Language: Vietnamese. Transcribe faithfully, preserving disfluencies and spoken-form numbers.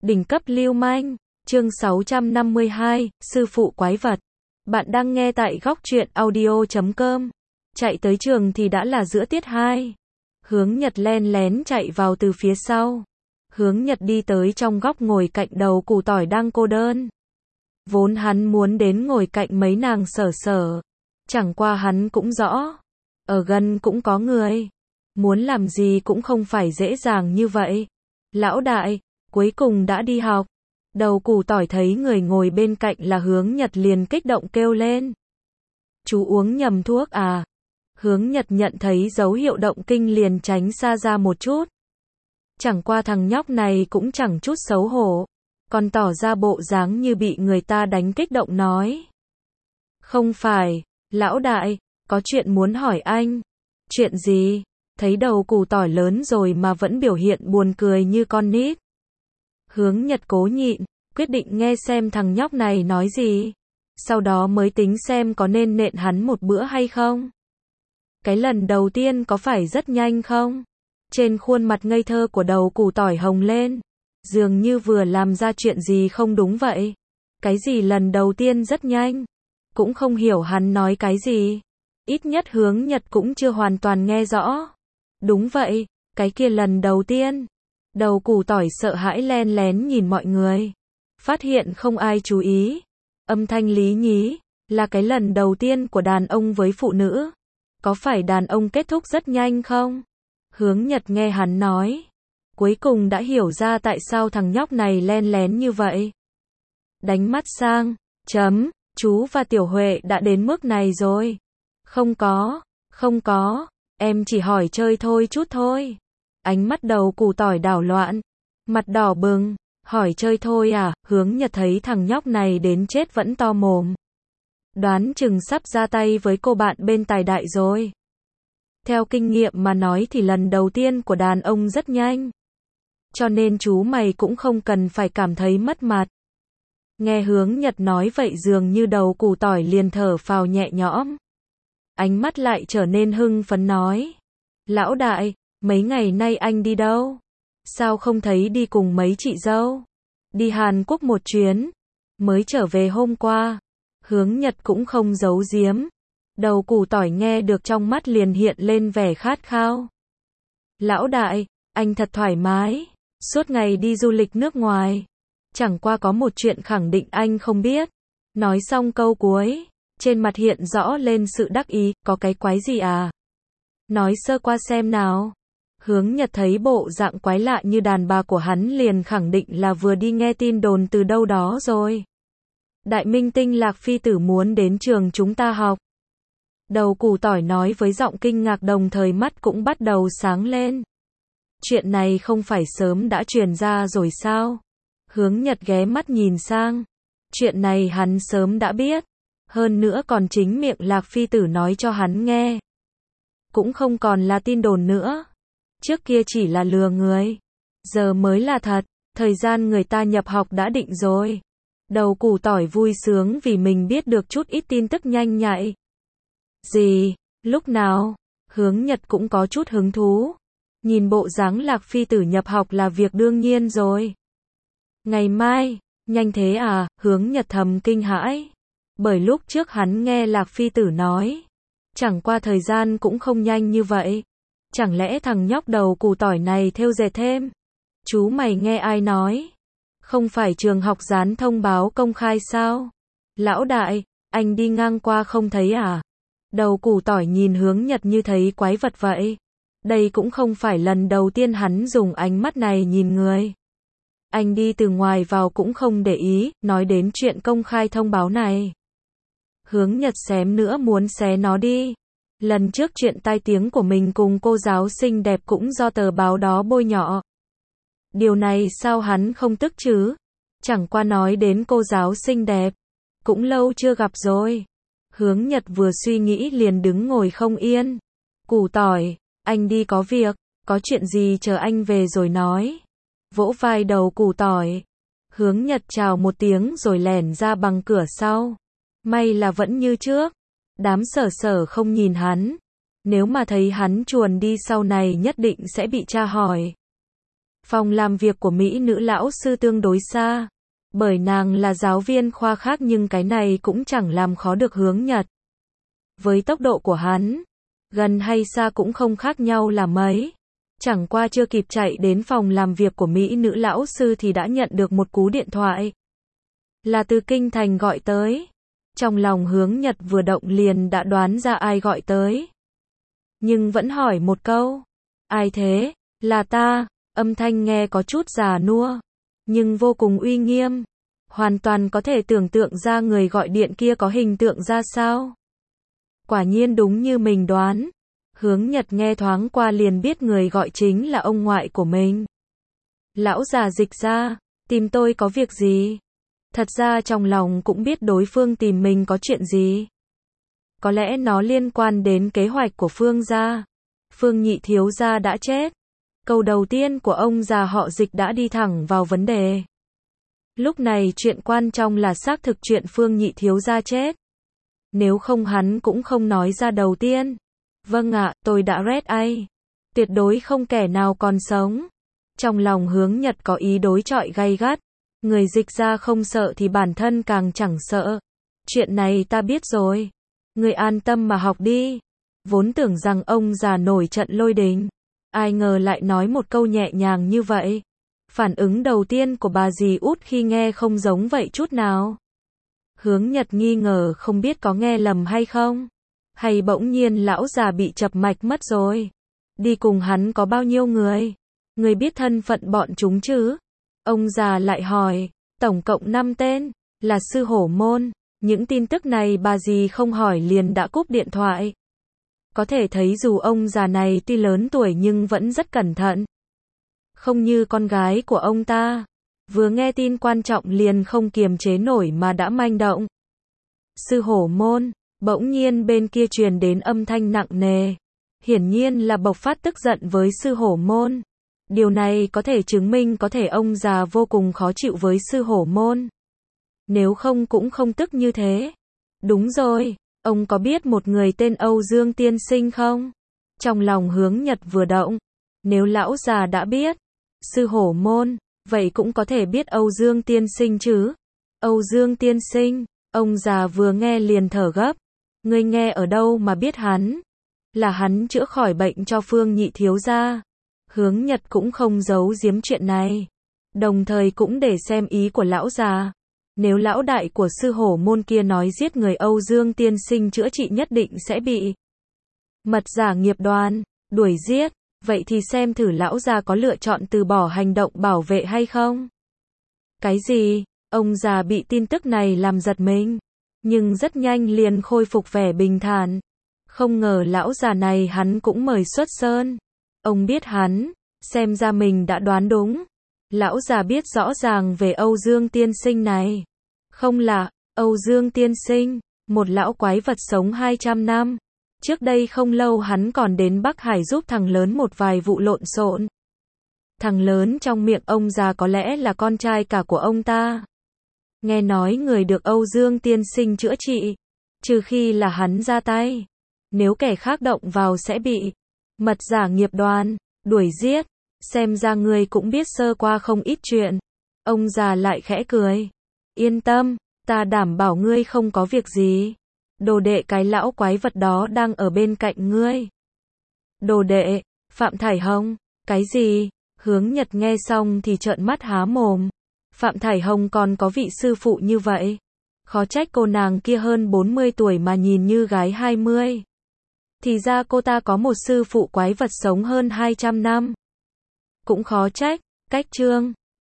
Đỉnh cấp lưu manh, chương sáu trăm năm mươi hai, sư phụ quái vật. Bạn đang nghe tại góc truyện audio chấm com. Chạy tới trường thì đã là giữa tiết hai. Hướng Nhật len lén chạy vào từ phía sau. Hướng Nhật đi tới trong góc ngồi cạnh đầu củ tỏi đang cô đơn. Vốn hắn muốn đến ngồi cạnh mấy nàng sở sở. Chẳng qua hắn cũng rõ. Ở gần cũng có người. Muốn làm gì cũng không phải dễ dàng như vậy. Lão đại, cuối cùng đã đi học. Đầu củ tỏi thấy người ngồi bên cạnh là Hướng Nhật liền kích động kêu lên. Chú uống nhầm thuốc à? Hướng Nhật nhận thấy dấu hiệu động kinh liền tránh xa ra một chút. Chẳng qua thằng nhóc này cũng chẳng chút xấu hổ. Còn tỏ ra bộ dáng như bị người ta đánh kích động nói. Không phải, lão đại, có chuyện muốn hỏi anh. Chuyện gì? Thấy đầu củ tỏi lớn rồi mà vẫn biểu hiện buồn cười như con nít. Hướng Nhật cố nhịn, quyết định nghe xem thằng nhóc này nói gì. Sau đó mới tính xem có nên nện hắn một bữa hay không. Cái lần đầu tiên có phải rất nhanh không? Trên khuôn mặt ngây thơ của đầu củ tỏi hồng lên. Dường như vừa làm ra chuyện gì không đúng vậy. Cái gì lần đầu tiên rất nhanh? Cũng không hiểu hắn nói cái gì. Ít nhất Hướng Nhật cũng chưa hoàn toàn nghe rõ. Đúng vậy, cái kia lần đầu tiên. Đầu củ tỏi sợ hãi len lén nhìn mọi người. Phát hiện không ai chú ý. Âm thanh lý nhí, là cái lần đầu tiên của đàn ông với phụ nữ. Có phải đàn ông kết thúc rất nhanh không? Hướng Nhật nghe hắn nói. Cuối cùng đã hiểu ra tại sao thằng nhóc này len lén như vậy. Đánh mắt sang, chấm, chú và Tiểu Huệ đã đến mức này rồi. Không có, không có, em chỉ hỏi chơi thôi chút thôi. Ánh mắt đầu củ tỏi đảo loạn, mặt đỏ bừng, hỏi chơi thôi à? Hướng Nhật thấy thằng nhóc này đến chết vẫn to mồm. Đoán chừng sắp ra tay với cô bạn bên tài đại rồi. Theo kinh nghiệm mà nói thì lần đầu tiên của đàn ông rất nhanh. Cho nên chú mày cũng không cần phải cảm thấy mất mặt. Nghe Hướng Nhật nói vậy dường như đầu củ tỏi liền thở phào nhẹ nhõm. Ánh mắt lại trở nên hưng phấn nói. Lão đại, mấy ngày nay anh đi đâu? Sao không thấy đi cùng mấy chị dâu? Đi Hàn Quốc một chuyến. Mới trở về hôm qua. Hướng Nhật cũng không giấu giếm. Đầu củ tỏi nghe được trong mắt liền hiện lên vẻ khát khao. Lão đại, anh thật thoải mái. Suốt ngày đi du lịch nước ngoài. Chẳng qua có một chuyện khẳng định anh không biết. Nói xong câu cuối. Trên mặt hiện rõ lên sự đắc ý. Có cái quái gì à? Nói sơ qua xem nào. Hướng Nhật thấy bộ dạng quái lạ như đàn bà của hắn liền khẳng định là vừa đi nghe tin đồn từ đâu đó rồi. Đại minh tinh Lạc Phi Tử muốn đến trường chúng ta học. Đầu củ tỏi nói với giọng kinh ngạc đồng thời mắt cũng bắt đầu sáng lên. Chuyện này không phải sớm đã truyền ra rồi sao? Hướng Nhật ghé mắt nhìn sang. Chuyện này hắn sớm đã biết. Hơn nữa còn chính miệng Lạc Phi Tử nói cho hắn nghe. Cũng không còn là tin đồn nữa. Trước kia chỉ là lừa người. Giờ mới là thật. Thời gian người ta nhập học đã định rồi. Đầu củ tỏi vui sướng vì mình biết được chút ít tin tức nhanh nhạy. Gì? Lúc nào? Hướng Nhật cũng có chút hứng thú. Nhìn bộ dáng Lạc Phi Tử nhập học là việc đương nhiên rồi. Ngày mai? Nhanh thế à? Hướng Nhật thầm kinh hãi. Bởi lúc trước hắn nghe Lạc Phi Tử nói. Chẳng qua thời gian cũng không nhanh như vậy. Chẳng lẽ thằng nhóc đầu củ tỏi này thêu dệt thêm? Chú mày nghe ai nói? Không phải trường học dán thông báo công khai sao? Lão đại, anh đi ngang qua không thấy à? Đầu củ tỏi nhìn Hướng Nhật như thấy quái vật vậy. Đây cũng không phải lần đầu tiên hắn dùng ánh mắt này nhìn người. Anh đi từ ngoài vào cũng không để ý, nói đến chuyện công khai thông báo này. Hướng Nhật xém nữa muốn xé nó đi. Lần trước chuyện tai tiếng của mình cùng cô giáo xinh đẹp cũng do tờ báo đó bôi nhọ. Điều này sao hắn không tức chứ? Chẳng qua nói đến cô giáo xinh đẹp. Cũng lâu chưa gặp rồi. Hướng Nhật vừa suy nghĩ liền đứng ngồi không yên. Củ tỏi, anh đi có việc, có chuyện gì chờ anh về rồi nói. Vỗ vai đầu củ tỏi. Hướng Nhật chào một tiếng rồi lẻn ra bằng cửa sau. May là vẫn như trước. Đám sở sở không nhìn hắn. Nếu mà thấy hắn chuồn đi sau này nhất định sẽ bị tra hỏi. Phòng làm việc của Mỹ nữ lão sư tương đối xa. Bởi nàng là giáo viên khoa khác nhưng cái này cũng chẳng làm khó được Hướng Nhật. Với tốc độ của hắn, gần hay xa cũng không khác nhau là mấy. Chẳng qua chưa kịp chạy đến phòng làm việc của Mỹ nữ lão sư thì đã nhận được một cú điện thoại. Là từ Kinh Thành gọi tới. Trong lòng Hướng Nhật vừa động liền đã đoán ra ai gọi tới. Nhưng vẫn hỏi một câu. Ai thế? Là ta. Âm thanh nghe có chút già nua. Nhưng vô cùng uy nghiêm. Hoàn toàn có thể tưởng tượng ra người gọi điện kia có hình tượng ra sao. Quả nhiên đúng như mình đoán. Hướng Nhật nghe thoáng qua liền biết người gọi chính là ông ngoại của mình. Lão già Dịch ra, tìm tôi có việc gì? Thật ra trong lòng cũng biết đối phương tìm mình có chuyện gì. Có lẽ nó liên quan đến kế hoạch của Phương gia. Phương nhị thiếu gia đã chết. Câu đầu tiên của ông già họ Dịch đã đi thẳng vào vấn đề. Lúc này chuyện quan trọng là xác thực chuyện Phương nhị thiếu gia chết. Nếu không hắn cũng không nói ra đầu tiên. Vâng ạ, tôi đã rét ai. Tuyệt đối không kẻ nào còn sống. Trong lòng Hướng Nhật có ý đối chọi gay gắt. Người Dịch ra không sợ thì bản thân càng chẳng sợ. Chuyện này ta biết rồi. Người an tâm mà học đi. Vốn tưởng rằng ông già nổi trận lôi đình. Ai ngờ lại nói một câu nhẹ nhàng như vậy. Phản ứng đầu tiên của bà dì út khi nghe không giống vậy chút nào. Hướng Nhật nghi ngờ không biết có nghe lầm hay không. Hay bỗng nhiên lão già bị chập mạch mất rồi. Đi cùng hắn có bao nhiêu người? Người biết thân phận bọn chúng chứ? Ông già lại hỏi. Tổng cộng năm tên. Là sư hổ môn. Những tin tức này bà dì không hỏi liền đã cúp điện thoại. Có thể thấy dù ông già này tuy lớn tuổi nhưng vẫn rất cẩn thận. Không như con gái của ông ta. Vừa nghe tin quan trọng liền không kiềm chế nổi mà đã manh động. Sư hổ môn. Bỗng nhiên bên kia truyền đến âm thanh nặng nề. Hiển nhiên là bộc phát tức giận với sư hổ môn. Điều này có thể chứng minh có thể ông già vô cùng khó chịu với sư hổ môn. Nếu không cũng không tức như thế. Đúng rồi, ông có biết một người tên Âu Dương Tiên Sinh không? Trong lòng Hướng Nhật vừa động. Nếu lão già đã biết. Sư hổ môn, vậy cũng có thể biết Âu Dương Tiên Sinh chứ? Âu Dương Tiên Sinh, ông già vừa nghe liền thở gấp. Ngươi nghe ở đâu mà biết hắn? Là hắn chữa khỏi bệnh cho Phương nhị thiếu gia. Hướng Nhật cũng không giấu giếm chuyện này. Đồng thời cũng để xem ý của lão già. Nếu lão đại của sư hổ môn kia nói giết người Âu Dương Tiên Sinh chữa trị nhất định sẽ bị mật giả nghiệp đoàn đuổi giết. Vậy thì xem thử lão già có lựa chọn từ bỏ hành động bảo vệ hay không? Cái gì? Ông già bị tin tức này làm giật mình. Nhưng rất nhanh liền khôi phục vẻ bình thản. Không ngờ lão già này hắn cũng mời xuất sơn. Ông biết hắn, xem ra mình đã đoán đúng. Lão già biết rõ ràng về Âu Dương Tiên Sinh này. Không lạ, Âu Dương Tiên Sinh, một lão quái vật sống hai trăm năm. Trước đây không lâu hắn còn đến Bắc Hải giúp thằng lớn một vài vụ lộn xộn. Thằng lớn trong miệng ông già có lẽ là con trai cả của ông ta. Nghe nói người được Âu Dương Tiên Sinh chữa trị, trừ khi là hắn ra tay. Nếu kẻ khác động vào sẽ bị mật giả nghiệp đoàn đuổi giết. Xem ra người cũng biết sơ qua không ít chuyện. Ông già lại khẽ cười. Yên tâm, ta đảm bảo ngươi không có việc gì. Đồ đệ cái lão quái vật đó đang ở bên cạnh ngươi. Đồ đệ, Phạm Thải Hồng, cái gì? Hướng Nhật nghe xong thì trợn mắt há mồm. Phạm Thải Hồng còn có vị sư phụ như vậy. Khó trách cô nàng kia hơn bốn mươi tuổi mà nhìn như gái hai mươi. Thì ra cô ta có một sư phụ quái vật sống hơn hai trăm năm. Cũng khó trách, cách chương.